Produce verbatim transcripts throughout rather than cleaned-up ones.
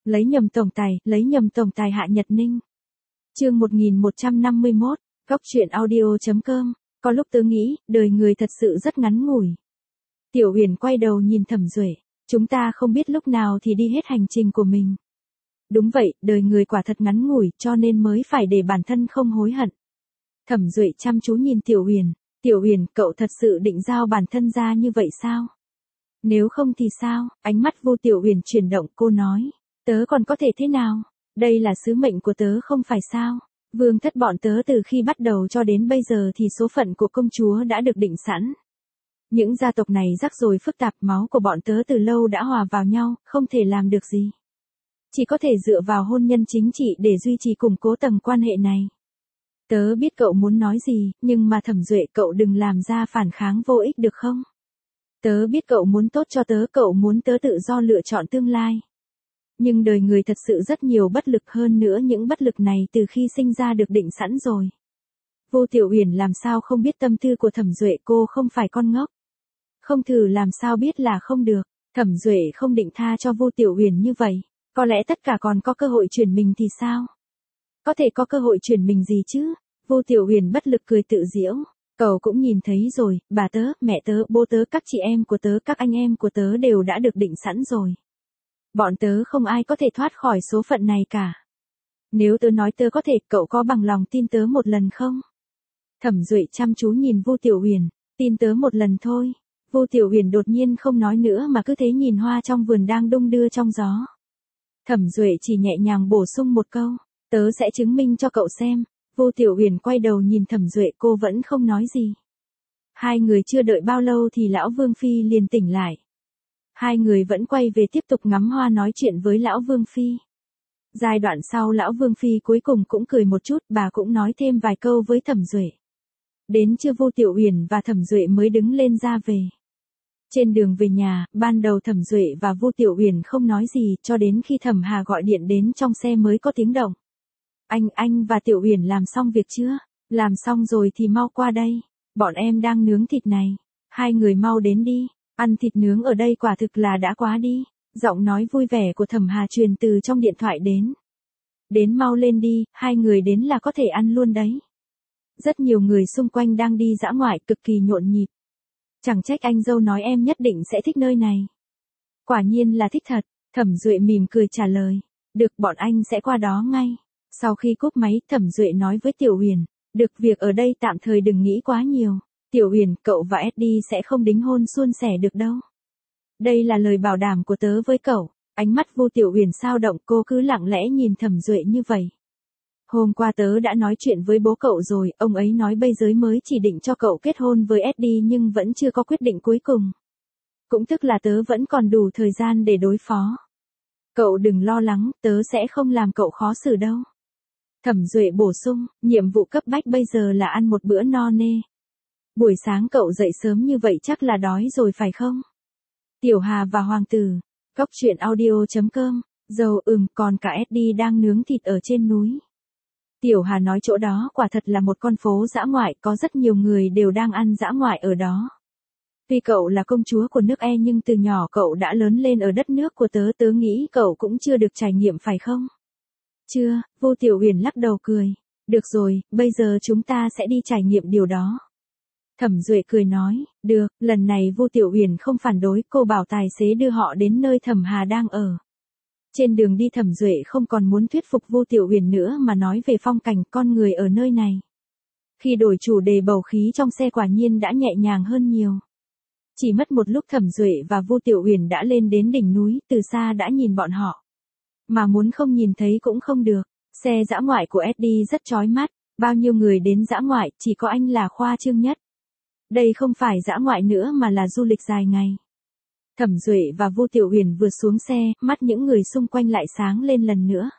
Lấy nhầm tổng tài, lấy nhầm tổng tài Hạ Nhật Ninh. Chương một nghìn một trăm năm mươi mốt, Góc truyện audio chấm com. Có lúc tớ nghĩ, đời người thật sự rất ngắn ngủi. Tiểu Huyền quay đầu nhìn Thẩm Duệ, chúng ta không biết lúc nào thì đi hết hành trình của mình. Đúng vậy, đời người quả thật ngắn ngủi, cho nên mới phải để bản thân không hối hận. Thẩm Duệ chăm chú nhìn Tiểu Huyền, Tiểu Huyền, cậu thật sự định giao bản thân ra như vậy sao? Nếu không thì sao? Ánh mắt Vu Tiểu Huyền chuyển động, cô nói, tớ còn có thể thế nào? Đây là sứ mệnh của tớ không phải sao? Vương thất bọn tớ từ khi bắt đầu cho đến bây giờ thì số phận của công chúa đã được định sẵn. Những gia tộc này rắc rối phức tạp, máu của bọn tớ từ lâu đã hòa vào nhau, không thể làm được gì. Chỉ có thể dựa vào hôn nhân chính trị để duy trì củng cố tầng quan hệ này. Tớ biết cậu muốn nói gì, nhưng mà Thẩm Duệ, cậu đừng làm ra phản kháng vô ích được không? Tớ biết cậu muốn tốt cho tớ, cậu muốn tớ tự do lựa chọn tương lai. Nhưng đời người thật sự rất nhiều bất lực, hơn nữa những bất lực này từ khi sinh ra được định sẵn rồi. Vu Tiểu Huyền làm sao không biết tâm tư của Thẩm Duệ, cô không phải con ngốc. Không thử làm sao biết là không được. Thẩm Duệ không định tha cho Vu Tiểu Huyền như vậy. Có lẽ tất cả còn có cơ hội chuyển mình thì sao? Có thể có cơ hội chuyển mình gì chứ? Vu Tiểu Huyền bất lực cười tự giễu. Cậu cũng nhìn thấy rồi, bà tớ, mẹ tớ, bố tớ, các chị em của tớ, các anh em của tớ đều đã được định sẵn rồi. Bọn tớ không ai có thể thoát khỏi số phận này cả. Nếu tớ nói tớ có thể, cậu có bằng lòng tin tớ một lần không? Thẩm Duệ chăm chú nhìn Vu Tiểu Huyền, tin tớ một lần thôi. Vu Tiểu Huyền đột nhiên không nói nữa mà cứ thế nhìn hoa trong vườn đang đung đưa trong gió. Thẩm Duệ chỉ nhẹ nhàng bổ sung một câu, tớ sẽ chứng minh cho cậu xem. Vu Tiểu Huyền quay đầu nhìn Thẩm Duệ, cô vẫn không nói gì. Hai người chưa đợi bao lâu thì lão Vương Phi liền tỉnh lại. Hai người vẫn quay về tiếp tục ngắm hoa nói chuyện với lão Vương Phi. Giai đoạn sau lão Vương Phi cuối cùng cũng cười một chút, bà cũng nói thêm vài câu với Thẩm Duệ. Đến trưa Vu Tiểu Huyền và Thẩm Duệ mới đứng lên ra về. Trên đường về nhà, ban đầu Thẩm Duệ và Vu Tiểu Huyền không nói gì, cho đến khi Thẩm Hà gọi điện đến trong xe mới có tiếng động. Anh, anh và Tiểu Huyền làm xong việc chưa? Làm xong rồi thì mau qua đây. Bọn em đang nướng thịt này. Hai người mau đến đi. Ăn thịt nướng ở đây quả thực là đã quá đi. Giọng nói vui vẻ của Thẩm Hà truyền từ trong điện thoại đến. Đến mau lên đi, hai người đến là có thể ăn luôn đấy. Rất nhiều người xung quanh đang đi dã ngoại, cực kỳ nhộn nhịp. Chẳng trách anh dâu nói em nhất định sẽ thích nơi này. Quả nhiên là thích thật. Thẩm Duệ mỉm cười trả lời. Được, bọn anh sẽ qua đó ngay. Sau khi cúp máy, Thẩm Duệ nói với Tiểu Huyền, được, việc ở đây tạm thời đừng nghĩ quá nhiều. Tiểu Huyền, cậu và Eddie sẽ không đính hôn suôn sẻ được đâu. Đây là lời bảo đảm của tớ với cậu. Ánh mắt Vu Tiểu Huyền sao động, cô cứ lặng lẽ nhìn Thẩm Duệ như vậy. Hôm qua tớ đã nói chuyện với bố cậu rồi, ông ấy nói bây giờ mới chỉ định cho cậu kết hôn với Eddie nhưng vẫn chưa có quyết định cuối cùng. Cũng tức là tớ vẫn còn đủ thời gian để đối phó. Cậu đừng lo lắng, tớ sẽ không làm cậu khó xử đâu. Thẩm Duệ bổ sung, nhiệm vụ cấp bách bây giờ là ăn một bữa no nê. Buổi sáng cậu dậy sớm như vậy chắc là đói rồi phải không? Tiểu Hà và Hoàng tử. Góc truyện audio chấm com. Dầu ừm, còn cả Eddie đang nướng thịt ở trên núi. Tiểu Hà nói chỗ đó quả thật là một con phố dã ngoại, có rất nhiều người đều đang ăn dã ngoại ở đó. Tuy cậu là công chúa của nước E nhưng từ nhỏ cậu đã lớn lên ở đất nước của tớ, tớ nghĩ cậu cũng chưa được trải nghiệm phải không? Chưa, Vu Tiểu Huyền lắc đầu cười. Được rồi, bây giờ chúng ta sẽ đi trải nghiệm điều đó. Thẩm Duệ cười nói, được, lần này Vu Tiểu Huyền không phản đối, cô bảo tài xế đưa họ đến nơi Thẩm Hà đang ở. Trên đường đi Thẩm Duệ không còn muốn thuyết phục Vu Tiểu Huyền nữa mà nói về phong cảnh con người ở nơi này. Khi đổi chủ đề bầu khí trong xe quả nhiên đã nhẹ nhàng hơn nhiều. Chỉ mất một lúc Thẩm Duệ và Vu Tiểu Huyền đã lên đến đỉnh núi, từ xa đã nhìn bọn họ. Mà muốn không nhìn thấy cũng không được, xe dã ngoại của Eddie rất chói mắt, bao nhiêu người đến dã ngoại, chỉ có anh là khoa trương nhất. Đây không phải dã ngoại nữa mà là du lịch dài ngày. Thẩm Duệ và Vu Tiểu Huyền vừa xuống xe, mắt những người xung quanh lại sáng lên lần nữa.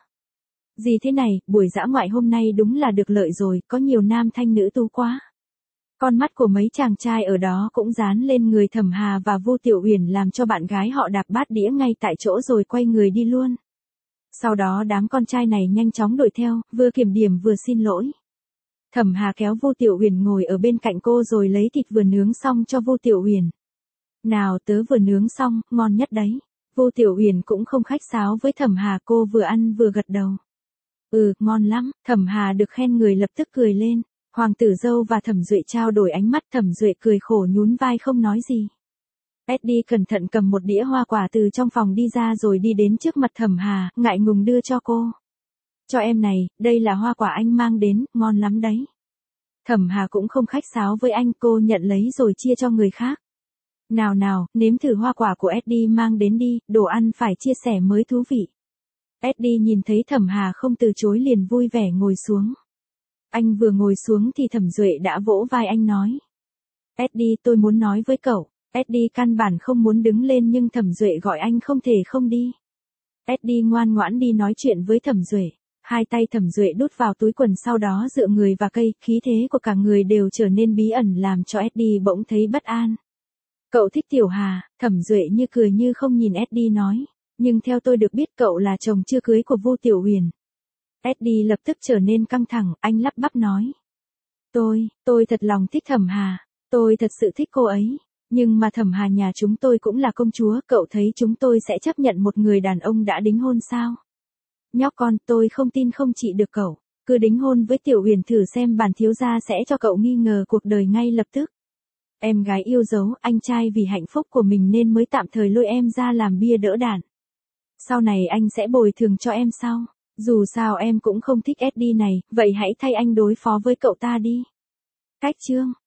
Gì thế này, buổi dã ngoại hôm nay đúng là được lợi rồi, có nhiều nam thanh nữ tú quá. Con mắt của mấy chàng trai ở đó cũng dán lên người Thẩm Hà và Vu Tiểu Huyền làm cho bạn gái họ đạp bát đĩa ngay tại chỗ rồi quay người đi luôn. Sau đó đám con trai này nhanh chóng đuổi theo, vừa kiểm điểm vừa xin lỗi. Thẩm Hà kéo Vu Tiểu Huyền ngồi ở bên cạnh cô rồi lấy thịt vừa nướng xong cho Vu Tiểu Huyền. Nào, tớ vừa nướng xong, ngon nhất đấy. Vô Tiểu Huyền cũng không khách sáo với Thẩm Hà, cô vừa ăn vừa gật đầu. Ừ, ngon lắm. Thẩm Hà được khen người lập tức cười lên. Hoàng tử dâu và Thẩm Duệ trao đổi ánh mắt, Thẩm Duệ cười khổ nhún vai không nói gì. Eddie cẩn thận cầm một đĩa hoa quả từ trong phòng đi ra rồi đi đến trước mặt Thẩm Hà, ngại ngùng đưa cho cô. Cho em này, đây là hoa quả anh mang đến, ngon lắm đấy. Thẩm Hà cũng không khách sáo với anh, cô nhận lấy rồi chia cho người khác. Nào nào, nếm thử hoa quả của Eddie mang đến đi, đồ ăn phải chia sẻ mới thú vị. Eddie nhìn thấy Thẩm Hà không từ chối liền vui vẻ ngồi xuống. Anh vừa ngồi xuống thì Thẩm Duệ đã vỗ vai anh nói. Eddie, tôi muốn nói với cậu. Eddie căn bản không muốn đứng lên nhưng Thẩm Duệ gọi anh không thể không đi. Eddie ngoan ngoãn đi nói chuyện với Thẩm Duệ. Hai tay Thẩm Duệ đút vào túi quần sau đó dựa người vào cây, khí thế của cả người đều trở nên bí ẩn làm cho Eddie bỗng thấy bất an. Cậu thích Tiểu Hà, Thẩm Duệ như cười như không nhìn Eddie nói. Nhưng theo tôi được biết cậu là chồng chưa cưới của Vô Tiểu Huyền. Eddie lập tức trở nên căng thẳng, anh lắp bắp nói. Tôi, tôi thật lòng thích Thẩm Hà, tôi thật sự thích cô ấy. Nhưng mà Thẩm Hà nhà chúng tôi cũng là công chúa, cậu thấy chúng tôi sẽ chấp nhận một người đàn ông đã đính hôn sao? Nhóc con, tôi không tin không trị được cậu. Cứ đính hôn với Tiểu Huyền thử xem bản thiếu gia sẽ cho cậu nghi ngờ cuộc đời ngay lập tức. Em gái yêu dấu, anh trai vì hạnh phúc của mình nên mới tạm thời lôi em ra làm bia đỡ đạn. Sau này anh sẽ bồi thường cho em sau. Dù sao em cũng không thích Eddie này, vậy hãy thay anh đối phó với cậu ta đi. Cách chương